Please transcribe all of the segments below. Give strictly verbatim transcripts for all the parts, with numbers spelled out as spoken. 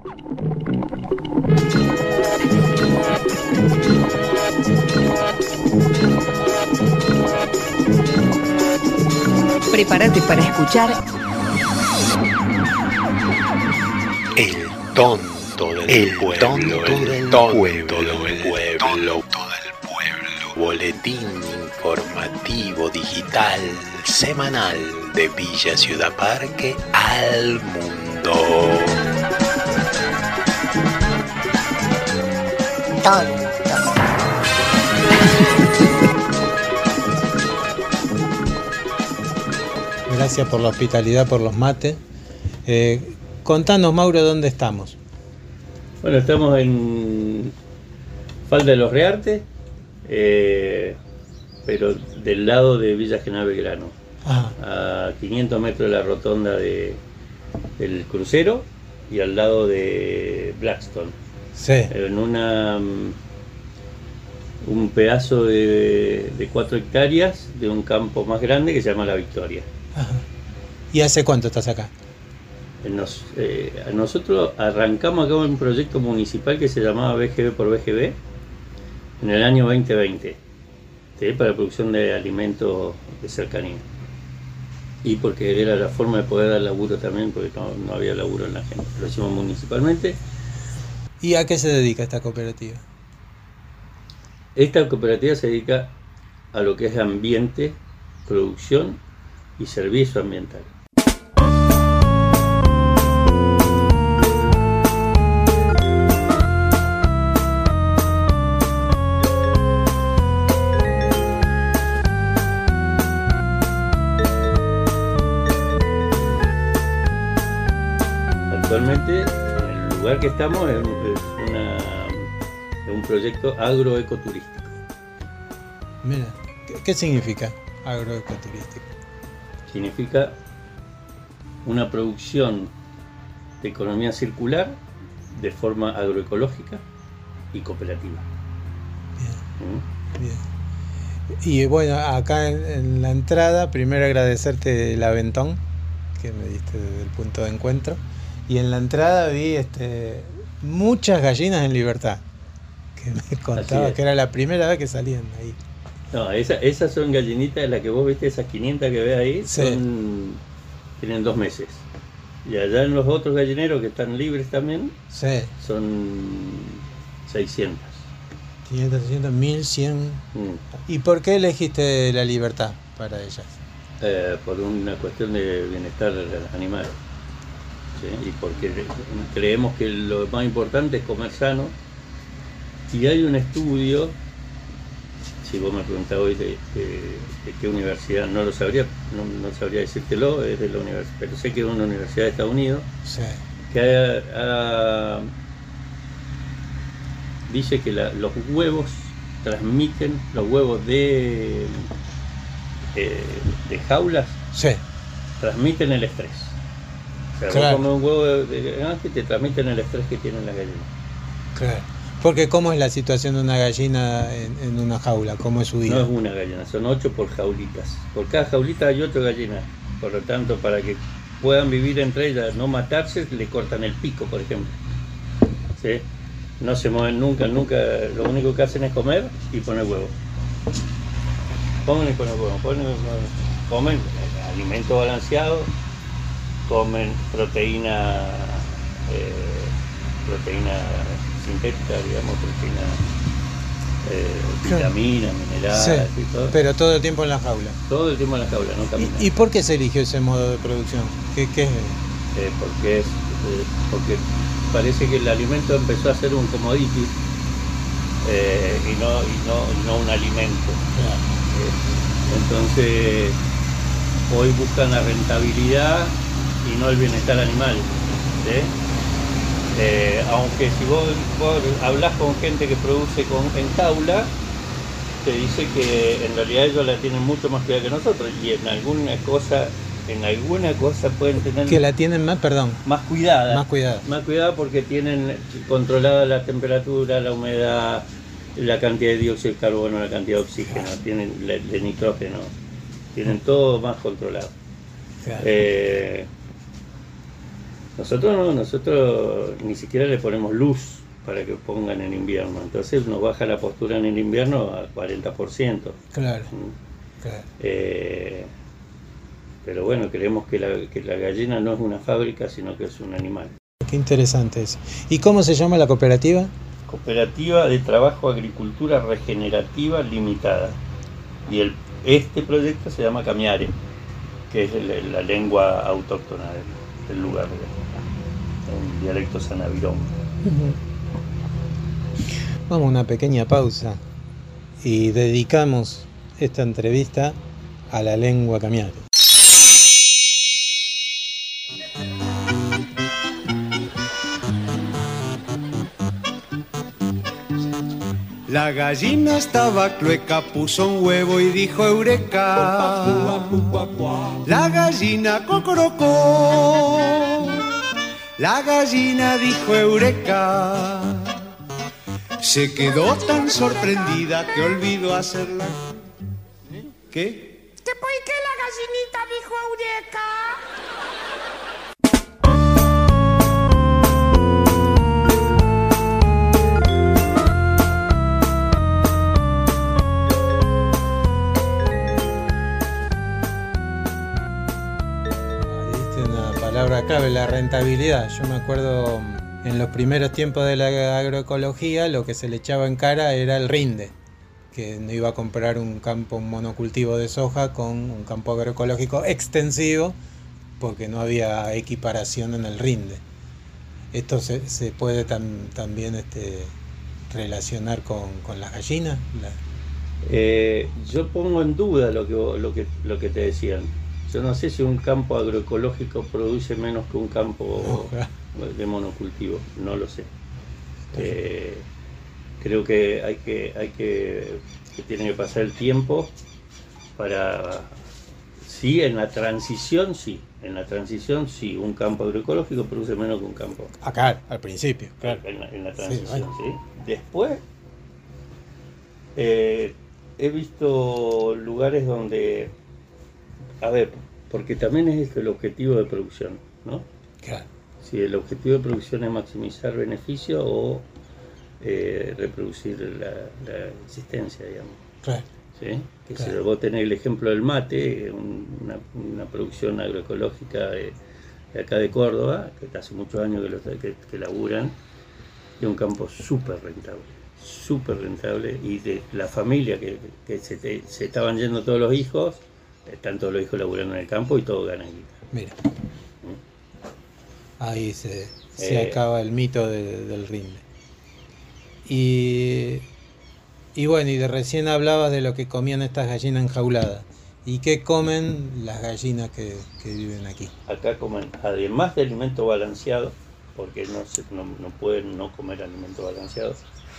Prepárate para escuchar El tonto del el pueblo, tonto el del tonto pueblo, del pueblo, tonto del pueblo. Boletín informativo digital semanal de Villa Ciudad Parque al mundo. Tonto. Gracias por la hospitalidad, por los mates. Eh, contanos, Mauro, ¿dónde estamos? Bueno, estamos en Falda de los Reartes, eh, pero del lado de Villa General Belgrano, a quinientos metros de la rotonda de, del crucero y al lado de Blackstone. Sí. En una un pedazo de, de cuatro hectáreas de un campo más grande que se llama La Victoria. Ajá. ¿Y hace cuánto estás acá? Nos, eh, nosotros arrancamos acá un proyecto municipal que se llamaba B G B por B G B en el año veinte veinte, ¿sí? Para la producción de alimentos de cercanía. Y porque era la forma de poder dar laburo también, porque no, no había laburo en la gente. Lo hicimos municipalmente. ¿Y a qué se dedica esta cooperativa? Esta cooperativa se dedica a lo que es ambiente, producción y servicio ambiental. Actualmente, en el lugar que estamos es, es, una, es un proyecto agroecoturístico. Mira, ¿qué, qué significa agroecoturístico? Significa una producción de economía circular de forma agroecológica y cooperativa. Bien, ¿Mm? bien. Y bueno, acá en, en la entrada, primero agradecerte el aventón que me diste desde el punto de encuentro. Y en la entrada vi este, muchas gallinas en libertad, que me contaba que era la primera vez que salían ahí. No, esa, esas son gallinitas de las que vos viste, esas quinientas que ves ahí, sí. son, tienen dos meses. Y allá en los otros gallineros que están libres también, sí. son seiscientas. quinientas, seiscientas, mil cien. Mm. ¿Y por qué elegiste la libertad para ellas? Eh, por una cuestión de bienestar de los animales. ¿Sí? Y porque creemos que lo más importante es comer sano. Y hay un estudio, si vos me preguntás hoy de, de, de qué universidad, no lo sabría, no, no sabría decírtelo, es de la universidad, pero sé que es una universidad de Estados Unidos, sí. que ha, ha, dice que la, los huevos transmiten, los huevos de, de, de jaulas, sí. transmiten el estrés. O sea, claro. vos comes un huevo de granja y te transmiten el estrés que tienen las gallinas. Claro. Porque ¿cómo es la situación de una gallina en, en una jaula? ¿Cómo es su día? No es una gallina, son ocho por jaulitas. Por cada jaulita hay ocho gallinas. Por lo tanto, para que puedan vivir entre ellas, no matarse, le cortan el pico, por ejemplo. ¿Sí? No se mueven nunca, nunca. Lo único que hacen es comer y poner huevo. Comen y ponen huevo. Ponen, comen alimento balanceado, comen proteína, eh, proteína sintética, digamos, proteína, eh, vitaminas, minerales, sí, y todo. Pero todo el tiempo en la jaula. Todo el tiempo en la jaula, no caminan. ¿Y, ¿Y por qué se eligió ese modo de producción? ¿Qué, qué es? Eh, porque es, eh, porque parece que el alimento empezó a ser un commodity eh, y, no, y, no, y no un alimento. Eh, entonces, hoy buscan la rentabilidad y no el bienestar animal. ¿Sí? Eh, aunque si vos, vos hablás con gente que produce con, en jaula, te dice que en realidad ellos la tienen mucho más cuidada que nosotros, y en alguna cosa, en alguna cosa pueden tener que la tienen más, perdón, más cuidada, más cuidada, más cuidada porque tienen controlada la temperatura, la humedad, la cantidad de dióxido de carbono, la cantidad de oxígeno, claro. Tienen de, de nitrógeno, tienen todo más controlado. Claro. Eh, Nosotros no, nosotros ni siquiera le ponemos luz para que pongan en invierno, entonces nos baja la postura en el invierno a cuarenta por ciento. Claro, ¿Mm? claro. Eh, pero bueno, creemos que la, que la gallina no es una fábrica, sino que es un animal. Qué interesante eso. ¿Y cómo se llama la cooperativa? Cooperativa de Trabajo Agricultura Regenerativa Limitada. Y el, este proyecto se llama Camiare, que es el, la lengua autóctona del, del lugar, en dialecto sanavirón. Uh-huh. Vamos a una pequeña pausa y dedicamos esta entrevista a la lengua Camiare. La gallina estaba clueca, puso un huevo y dijo eureka. La gallina cocorocó. La gallina dijo eureka. Se quedó tan sorprendida que olvidó hacerla. ¿Qué? ¿Que por qué la gallinita dijo eureka? Palabra clave, la rentabilidad. Yo me acuerdo en los primeros tiempos de la agroecología lo que se le echaba en cara era el rinde, que no iba a comprar un campo, un monocultivo de soja con un campo agroecológico extensivo porque no había equiparación en el rinde. ¿Esto se, se puede tam, también este, relacionar con, con las gallinas? La... Eh, yo pongo en duda lo que, lo que, lo que te decían. Yo no sé si un campo agroecológico produce menos que un campo de monocultivo, no lo sé. Eh, creo que hay que, hay que, que tiene que pasar el tiempo para... Sí, en la transición sí, en la transición sí, un campo agroecológico produce menos que un campo. Acá, al principio, claro. En la, en la transición, sí, bueno. ¿sí? Después, eh, he visto lugares donde... A ver, porque también es esto el objetivo de producción, ¿no? Claro. Si el objetivo de producción es maximizar beneficio o eh, reproducir la, la existencia, digamos. Claro. ¿Sí? Que Claro. si vos tenés el ejemplo del mate, un, una, una producción agroecológica de, de acá de Córdoba, que hace muchos años que, lo, que, que laburan, y un campo súper rentable, súper rentable, y de la familia que, que se, te, se estaban yendo todos los hijos, están todos los hijos laburando en el campo y todos ganan guita. Mira. ¿Mm? Ahí se, se Eh. acaba el mito de, del rinde. Y, y bueno, y de recién hablabas de lo que comían estas gallinas enjauladas. ¿Y qué comen las gallinas que, que viven aquí? Acá comen, además de alimento balanceado, porque no, se, no, no pueden no comer alimento balanceado,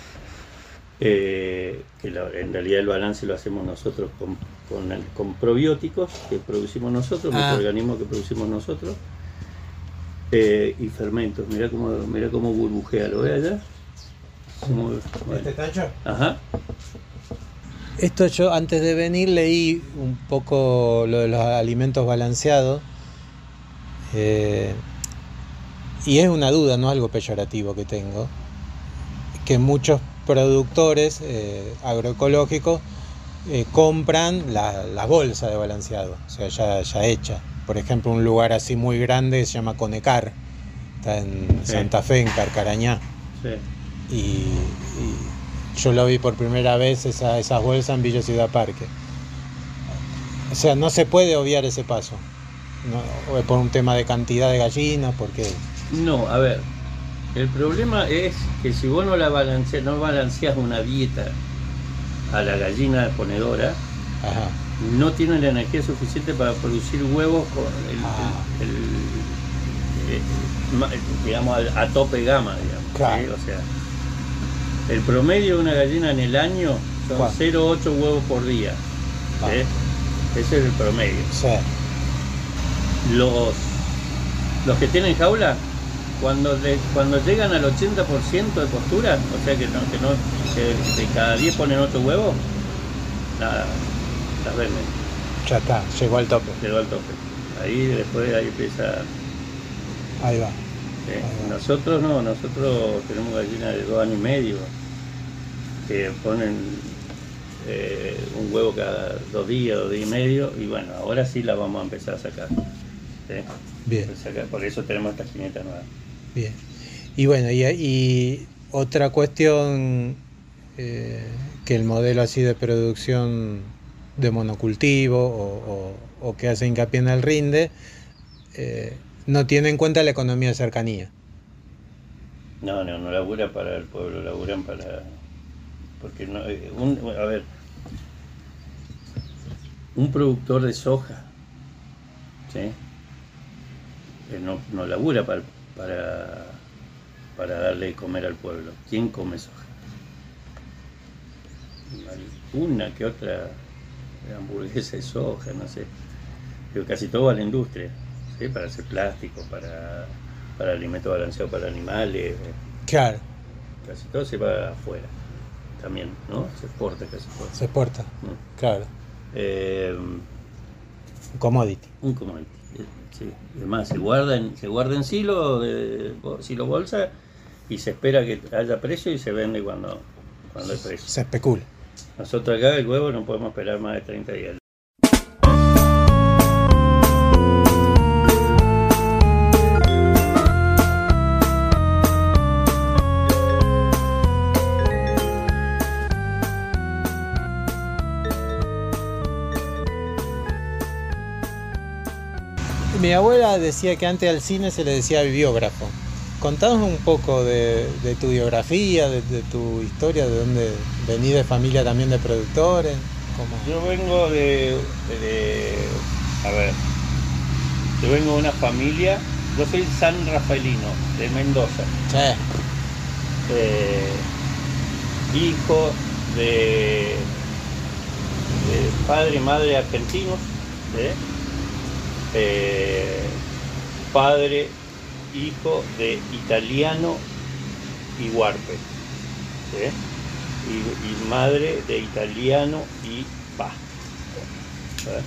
eh, que la, en realidad el balance lo hacemos nosotros con, con, con probióticos que producimos nosotros, Ah. microorganismos que producimos nosotros, eh, y fermentos. Mirá cómo, mirá cómo burbujea, ¿lo ve allá? Como- bueno. tacho? Ajá. Esto yo antes de venir leí un poco lo de los alimentos balanceados, eh, y es una duda, no algo peyorativo que tengo, que muchos productores eh, agroecológicos eh, compran la, la bolsa de balanceado, o sea, ya, ya hecha. Por ejemplo, un lugar así muy grande se llama Conecar, está en Sí. Santa Fe, en Carcarañá. Sí. Y, y yo lo vi por primera vez esa, esas bolsas en Villa Ciudad Parque. O sea, no se puede obviar ese paso, no, o por un tema de cantidad de gallinas, porque No, a ver, el problema es que si vos no la balanceas, no balanceas una dieta a la gallina ponedora, ajá, no tiene la energía suficiente para producir huevos con el, Ah. el- el- eh, ma- digamos a, a tope gama, digamos. Claro. ¿sí? O sea, el promedio de una gallina en el año son ¿Cuánto? cero coma ocho huevos por día. Ah. ¿sí? Ese es el promedio. o sea, Los, los que tienen jaula, cuando le- cuando llegan al ochenta por ciento de postura, o sea que no, que no que de cada diez ponen ocho huevos, nada, las venden, ya está, llegó al tope. llegó al tope. Ahí después ahí empieza. Ahí va. ¿sí? Nosotros no, nosotros tenemos gallinas de dos años y medio que ponen eh, un huevo cada dos días, dos días y medio, y bueno, ahora sí la vamos a empezar a sacar. ¿Sí? Bien. Por eso tenemos esta jineta nueva. Bien. Y bueno, y, y otra cuestión, eh, que el modelo así de producción de monocultivo o, o, o que hace hincapié en el rinde, eh, no tiene en cuenta la economía de cercanía. No, no, no labura para el pueblo, laburan para... Porque no, un, a ver, un productor de soja, ¿sí? No, no labura para, para, para darle de comer al pueblo. ¿Quién come soja? Una que otra hamburguesa de soja, no sé. Pero casi todo va a la industria, ¿sí? Para hacer plástico, para, para alimento balanceado para animales. Claro. Casi todo se va afuera también, ¿no? Se exporta casi todo. Se exporta, ¿no? Claro. Eh, un commodity. Un commodity. Sí, además se guarda en, se guarda en silo, de, silo bolsa, y se espera que haya precio y se vende cuando, cuando hay precio. Se especula. Nosotros acá el huevo no podemos esperar más de treinta días. Mi abuela decía que antes al cine se le decía bibliógrafo. Contanos un poco de, de tu biografía, de, de tu historia, de dónde venís, de familia también de productores. ¿Cómo? Yo vengo de, de, a ver, yo vengo de una familia, yo soy san rafaelino, de Mendoza. Sí. Eh, hijo de, de padre y madre argentinos, ¿sí? Eh, padre, hijo de italiano y huarpe, ¿sí? y, y madre de italiano y vasco, ¿sí?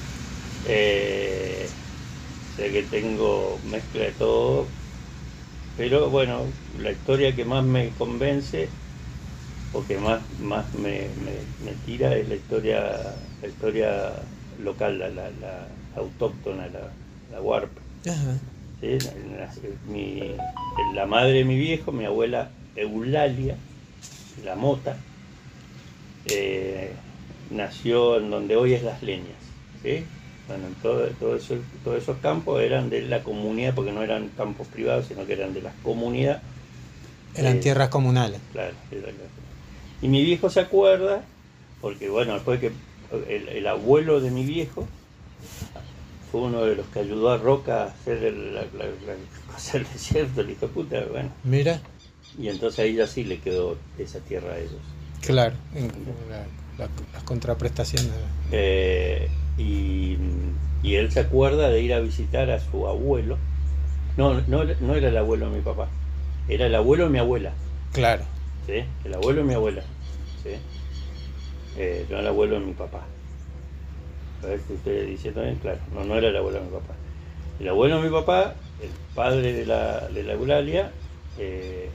eh, o sea que tengo mezcla de todo, pero bueno, la historia que más me convence o que más, más me, me, me tira es la historia, la historia local, la, la, la autóctona, la, la huarpe. Ajá. ¿Sí? Mi, la madre de mi viejo, mi abuela Eulalia, la Mota, eh, nació en donde hoy es Las Leñas. ¿Sí? Bueno, todo, todo eso, todos esos campos eran de la comunidad, porque no eran campos privados, sino que eran de las comunidades. Eran eh, tierras comunales. Claro, era, y mi viejo se acuerda, porque bueno, después que el, el abuelo de mi viejo fue uno de los que ayudó a Roca a hacer el, la, la, la, hacer el desierto, el hijo de puta, bueno. Mira. Y entonces ahí ya sí le quedó esa tierra a ellos. Claro, en, la, la, las contraprestaciones. Eh, y, y él se acuerda de ir a visitar a su abuelo. No, no, no era el abuelo de mi papá, era el abuelo de mi abuela. Claro. ¿Sí? El abuelo de mi abuela. ¿Sí? Eh, no el abuelo de mi papá. A ver si estoy diciendo bien, claro, no, no era el abuelo de mi papá. El abuelo de mi papá, el padre de la, de la Eulalia, eh,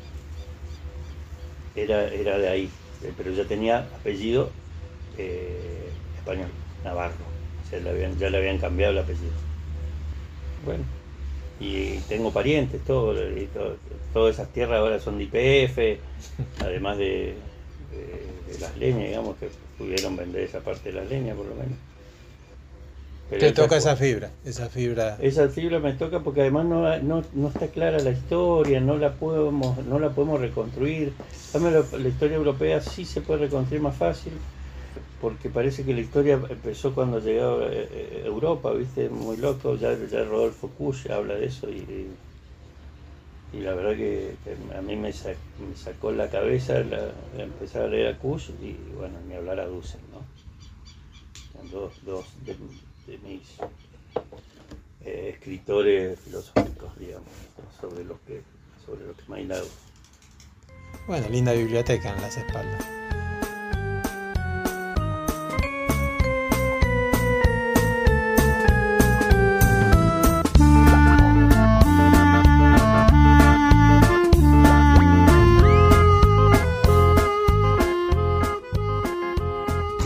era, era de ahí, eh, pero ya tenía apellido eh, español, Navarro. O sea, le habían, ya le habían cambiado el apellido. Bueno, y tengo parientes, todo, y todo, todas esas tierras ahora son de I P F, además de, de, de Las Leñas, digamos, que pudieron vender esa parte de Las Leñas por lo menos. Pero te toca esa fibra, esa fibra. Esa fibra me toca porque además no, no, no está clara la historia, no la podemos, no la podemos reconstruir. La, la historia europea sí se puede reconstruir más fácil, porque parece que la historia empezó cuando llegó a Europa, ¿viste? Muy loco, ya, ya Rodolfo Kusch habla de eso y, y la verdad que, que a mí me, sac, me sacó la cabeza la, la empezar a leer a Kusch y bueno, ni hablar a Dussel, ¿no? Dos, dos de, de mis eh, escritores filosóficos, digamos, sobre los que sobre los que me han dado. Bueno, linda biblioteca en las espaldas.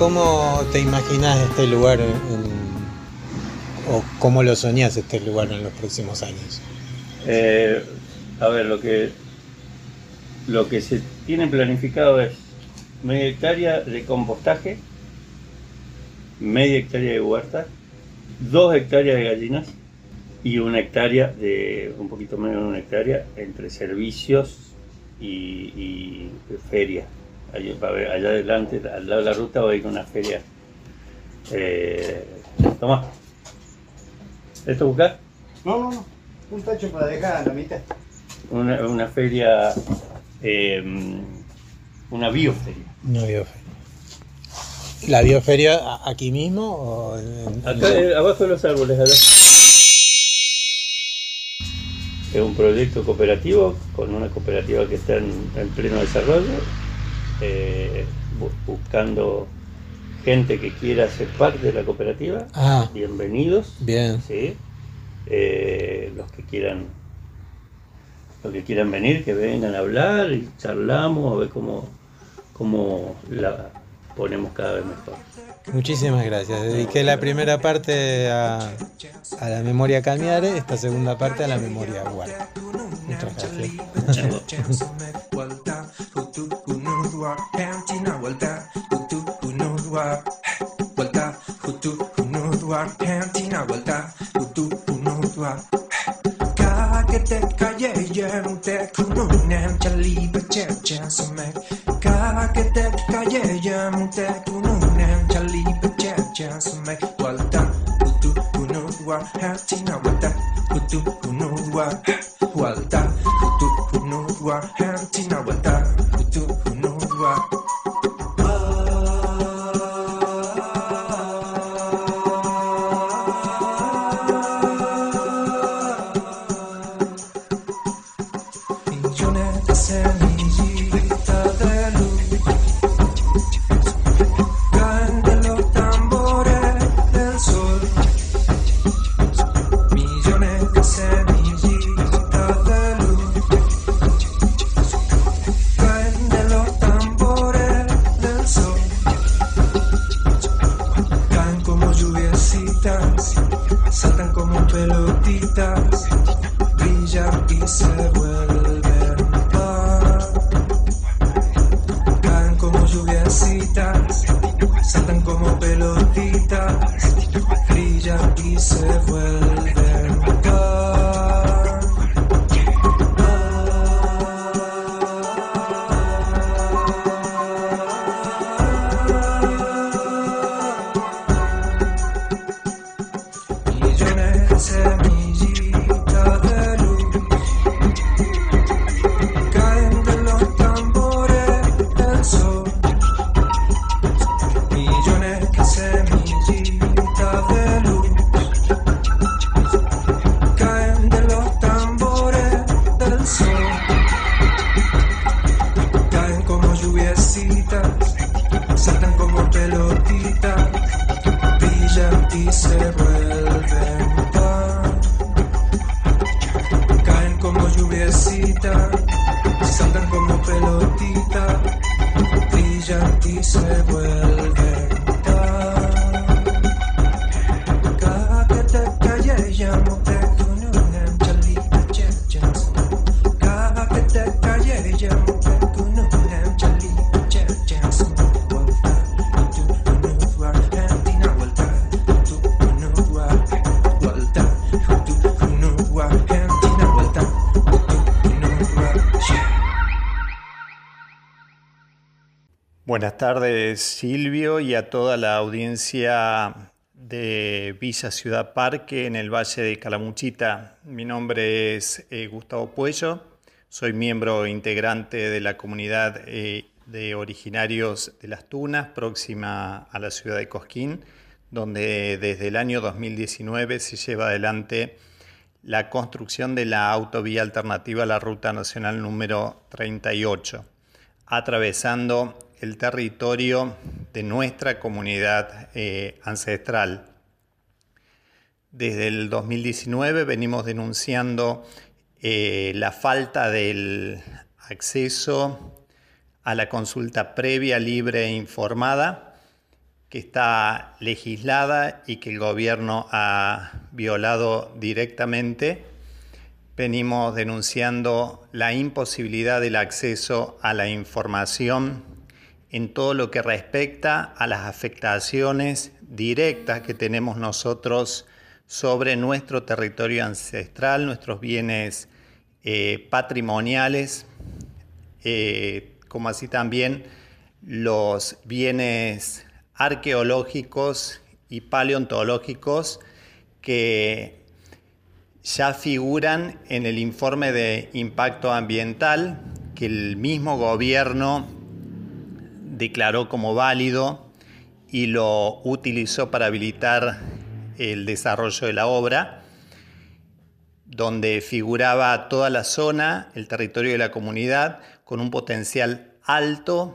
¿cómo te imaginas este lugar en, o cómo lo soñás este lugar en los próximos años? Eh, a ver, lo que lo que se tiene planificado es media hectárea de compostaje, media hectárea de huerta, dos hectáreas de gallinas y una hectárea de, un poquito menos de una hectárea, entre servicios y, y feria. Allá, allá adelante, al lado de la ruta, va a ir con una feria. Eh, toma. ¿Esto buscar? No, no, no. Un tacho para dejar a la mitad. Una, una feria, eh, una bioferia. Una bioferia. ¿La bioferia aquí mismo o en, Acá, eh, abajo de los árboles, allá. Es un proyecto cooperativo con una cooperativa que está en, en pleno desarrollo, eh, bu- buscando gente que quiera ser parte de la cooperativa. Ah. Bienvenidos. Bien. ¿Sí? Eh, los que quieran los que quieran venir, que vengan a hablar y charlamos a ver cómo, cómo la ponemos cada vez mejor. Muchísimas gracias. Dediqué la primera parte a, a la memoria Cañare, esta segunda parte a la memoria Huarca. Muchas gracias. Buenas tardes, Silvio, y a toda la audiencia de Villa Ciudad Parque en el Valle de Calamuchita. Mi nombre es eh, Gustavo Puello, soy miembro integrante de la comunidad eh, de originarios de Las Tunas, próxima a la ciudad de Cosquín, donde desde el año dos mil diecinueve se lleva adelante la construcción de la autovía alternativa a la Ruta Nacional número treinta y ocho, atravesando el territorio de nuestra comunidad eh, ancestral. Desde el dos mil diecinueve venimos denunciando eh, la falta del acceso a la consulta previa, libre e informada que está legislada y que el gobierno ha violado directamente. Venimos denunciando la imposibilidad del acceso a la información en todo lo que respecta a las afectaciones directas que tenemos nosotros sobre nuestro territorio ancestral, nuestros bienes eh, patrimoniales, eh, como así también los bienes arqueológicos y paleontológicos que ya figuran en el informe de impacto ambiental que el mismo gobierno declaró como válido y lo utilizó para habilitar el desarrollo de la obra, donde figuraba toda la zona, el territorio de la comunidad, con un potencial alto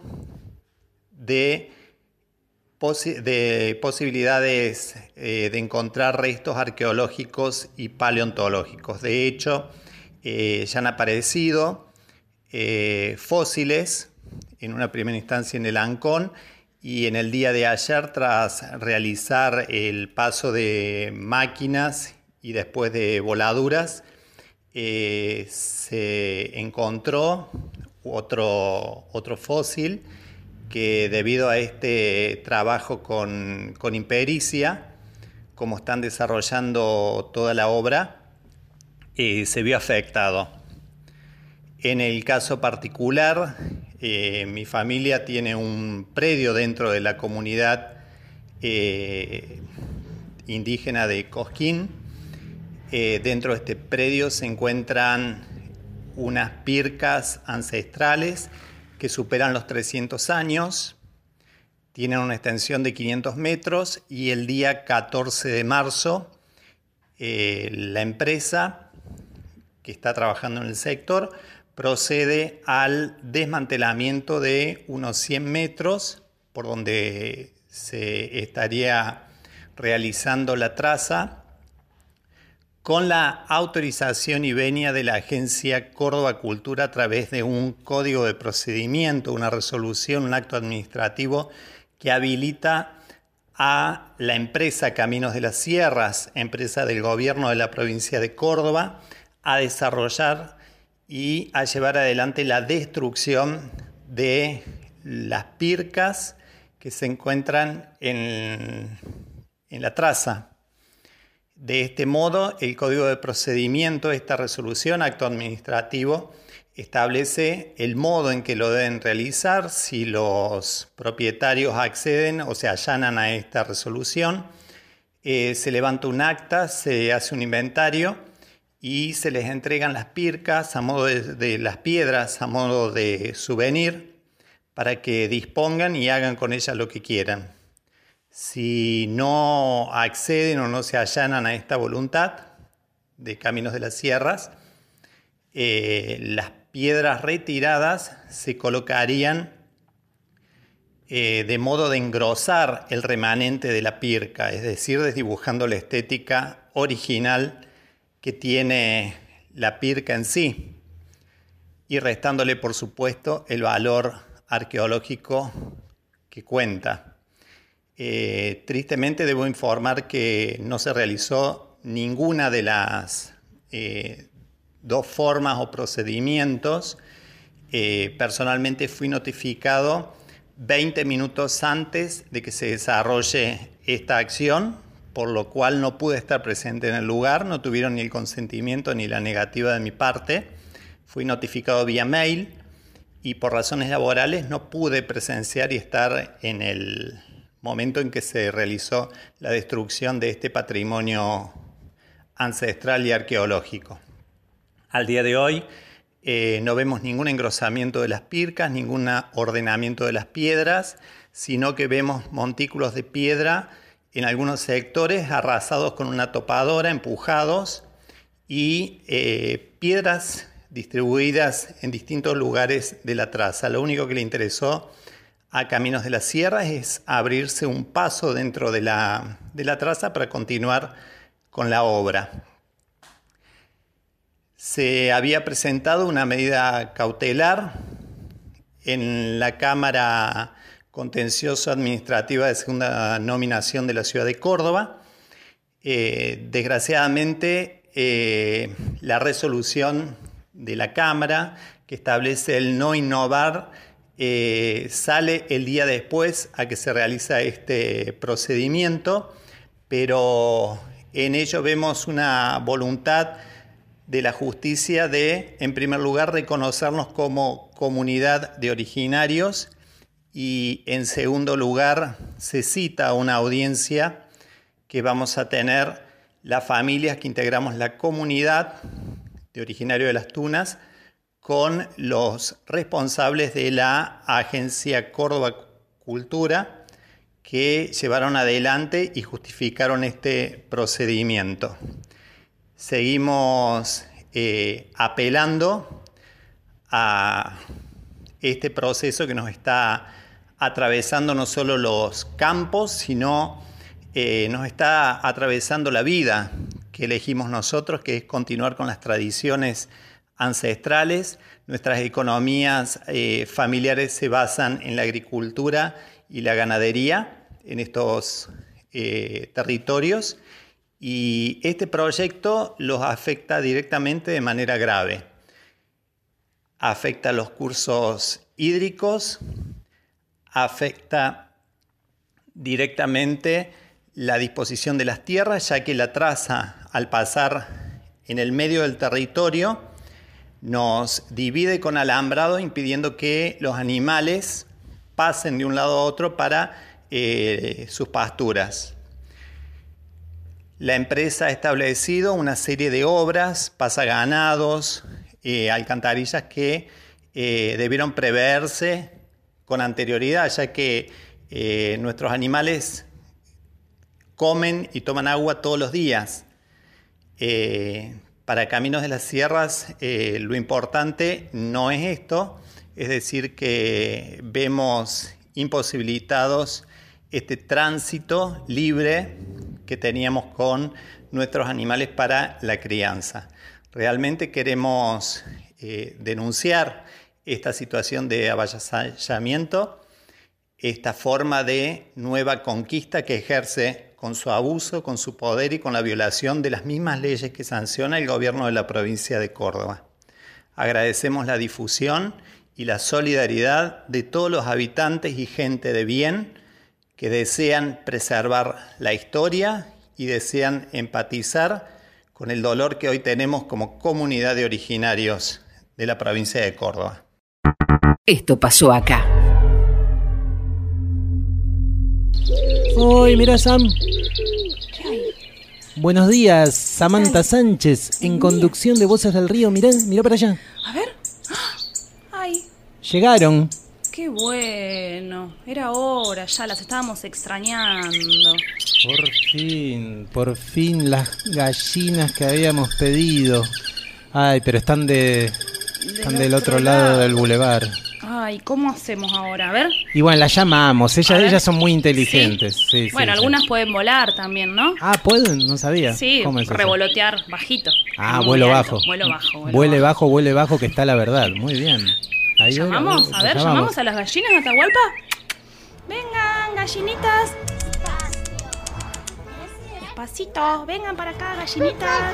de Posi- de posibilidades eh, de encontrar restos arqueológicos y paleontológicos. De hecho, eh, ya han aparecido eh, fósiles en una primera instancia en el Ancón y en el día de ayer, tras realizar el paso de máquinas y después de voladuras, eh, se encontró otro, otro fósil que debido a este trabajo con, con impericia, como están desarrollando toda la obra, eh, se vio afectado. En el caso particular, eh, mi familia tiene un predio dentro de la comunidad eh, indígena de Cosquín. Eh, dentro de este predio se encuentran unas pircas ancestrales que superan los trescientos años, tienen una extensión de quinientos metros y el día catorce de marzo eh, la empresa que está trabajando en el sector procede al desmantelamiento de unos cien metros por donde se estaría realizando la traza con la autorización y venia de la Agencia Córdoba Cultura a través de un código de procedimiento, una resolución, un acto administrativo que habilita a la empresa Caminos de las Sierras, empresa del gobierno de la provincia de Córdoba, a desarrollar y a llevar adelante la destrucción de las pircas que se encuentran en, en la traza. De este modo, el Código de Procedimiento, esta resolución, acto administrativo, establece el modo en que lo deben realizar, si los propietarios acceden o se allanan a esta resolución, eh, se levanta un acta, se hace un inventario y se les entregan las pircas a modo de, de las piedras, a modo de souvenir, para que dispongan y hagan con ellas lo que quieran. Si no acceden o no se allanan a esta voluntad de Caminos de las Sierras, eh, las piedras retiradas se colocarían eh, de modo de engrosar el remanente de la pirca, es decir, desdibujando la estética original que tiene la pirca en sí y restándole, por supuesto, el valor arqueológico que cuenta. Eh, tristemente debo informar que no se realizó ninguna de las eh, dos formas o procedimientos. Eh, personalmente fui notificado veinte minutos antes de que se desarrolle esta acción, por lo cual no pude estar presente en el lugar, no tuvieron ni el consentimiento ni la negativa de mi parte. Fui notificado vía mail y por razones laborales no pude presenciar y estar en el momento en que se realizó la destrucción de este patrimonio ancestral y arqueológico. Al día de hoy eh, no vemos ningún engrosamiento de las pircas, ningún ordenamiento de las piedras, sino que vemos montículos de piedra en algunos sectores arrasados con una topadora, empujados, y eh, piedras distribuidas en distintos lugares de la traza. Lo único que le interesó a Caminos de las Sierras es abrirse un paso dentro de la, de la traza para continuar con la obra. Se había presentado una medida cautelar en la Cámara contencioso administrativa de segunda nominación de la ciudad de Córdoba. Eh, desgraciadamente, eh, la resolución de la Cámara que establece el no innovar eh, sale el día después a que se realiza este procedimiento, pero en ello vemos una voluntad de la justicia de, en primer lugar, reconocernos como comunidad de originarios y, en segundo lugar, se cita una audiencia que vamos a tener las familias que integramos la comunidad de originarios de Las Tunas con los responsables de la Agencia Córdoba Cultura que llevaron adelante y justificaron este procedimiento. Seguimos eh, apelando a este proceso que nos está atravesando no solo los campos, sino eh, nos está atravesando la vida que elegimos nosotros, que es continuar con las tradiciones ancestrales. Nuestras economías eh, familiares se basan en la agricultura y la ganadería en estos eh, territorios. Y este proyecto los afecta directamente de manera grave. Afecta los cursos hídricos, afecta directamente la disposición de las tierras, ya que la traza, al pasar en el medio del territorio, nos divide con alambrado, impidiendo que los animales pasen de un lado a otro para eh, sus pasturas. La empresa ha establecido una serie de obras, pasaganados, eh, alcantarillas que eh, debieron preverse con anterioridad, ya que eh, nuestros animales comen y toman agua todos los días. Eh, para Caminos de las Sierras eh, lo importante no es esto, es decir, que vemos imposibilitados este tránsito libre que teníamos con nuestros animales para la crianza. Realmente queremos eh, denunciar esta situación de avasallamiento, esta forma de nueva conquista que ejerce con su abuso, con su poder y con la violación de las mismas leyes que sanciona el gobierno de la provincia de Córdoba. Agradecemos la difusión y la solidaridad de todos los habitantes y gente de bien que desean preservar la historia y desean empatizar con el dolor que hoy tenemos como comunidad de originarios de la provincia de Córdoba. Esto pasó acá. Hoy, mira, Sam. Buenos días, Samantha Sánchez, en conducción de Voces del Río. Mirá, mirá para allá. A ver. Ay. Llegaron. Qué bueno. Era hora, ya las estábamos extrañando. Por fin, por fin las gallinas que habíamos pedido. Ay, pero están de están del, del otro, otro lado, lado del bulevar. Ay, ¿cómo hacemos ahora? A ver. Y bueno, las llamamos. Ellas, ellas son muy inteligentes. Sí, sí, bueno, sí, algunas sí. pueden volar también, ¿no? Ah, ¿pueden? No sabía. Sí, ¿Cómo es revolotear eso? Bajito. Ah, vuelo bajo. Vuelo bajo. Vuelo vuele bajo. bajo, vuele bajo, que está la verdad. Muy bien. Ahí ¿Llamamos? A ver, llamamos. ¿llamamos a las gallinas de Atahualpa? Vengan, gallinitas. Despacito. Vengan para acá, gallinitas.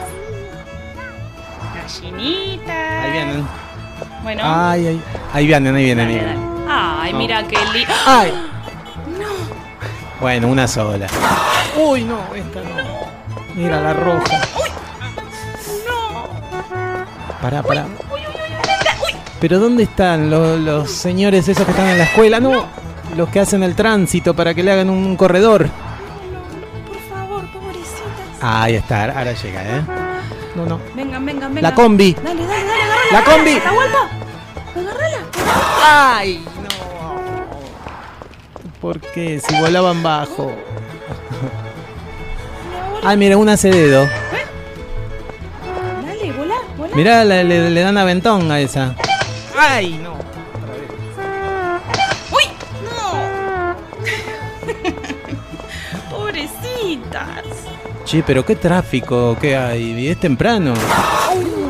Gallinitas. Ahí vienen. Bueno. Ay, ay. Ahí vienen, ahí vienen. Dale, dale. Ay, no. Mira qué lindo. Ay. No. Bueno, una sola. Uy, no, esta no. no. Mira la roja. Uy. No. Pará, pará. Uy, uy, uy, uy, uy. Pero ¿dónde están los, los señores esos que están en la escuela? No, no, los que hacen el tránsito para que le hagan un corredor. No, no, por favor, pobrecitas. Ah, ahí está, ahora llega, ¿eh? No, no. Vengan, vengan, vengan. La combi. Dale, dale, dale, agárrala. La combi. Atahualpa. Agárrala. Ay, no. ¿Por qué? Si volaban bajo. Ay, mira, un acevedo. ¿Eh? Dale, volá, volá. Mirá, le, le, le dan aventón a esa. ¡Ay, no! ¡Uy! ¡No! ¡Pobrecitas! Che, pero qué tráfico que hay. Es temprano.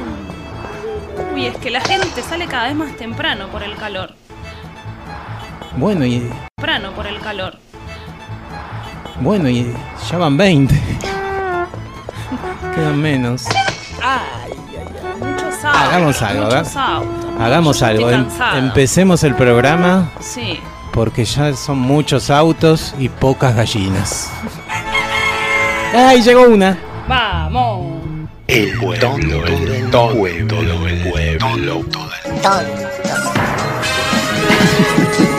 Uy, es que la gente sale cada vez más temprano por el calor. Bueno, y Temprano por el calor. bueno, y ya van veinte. Quedan menos. Ay, ay, ay, muchos autos. Hagamos algo, muchos ¿verdad? autos. Hagamos Yo algo. estoy Em- cansada. empecemos el programa Sí. porque ya son muchos autos y pocas gallinas. ¡Ay, llegó una! Vamos. El tonto del pueblo, del pueblo. Tonto.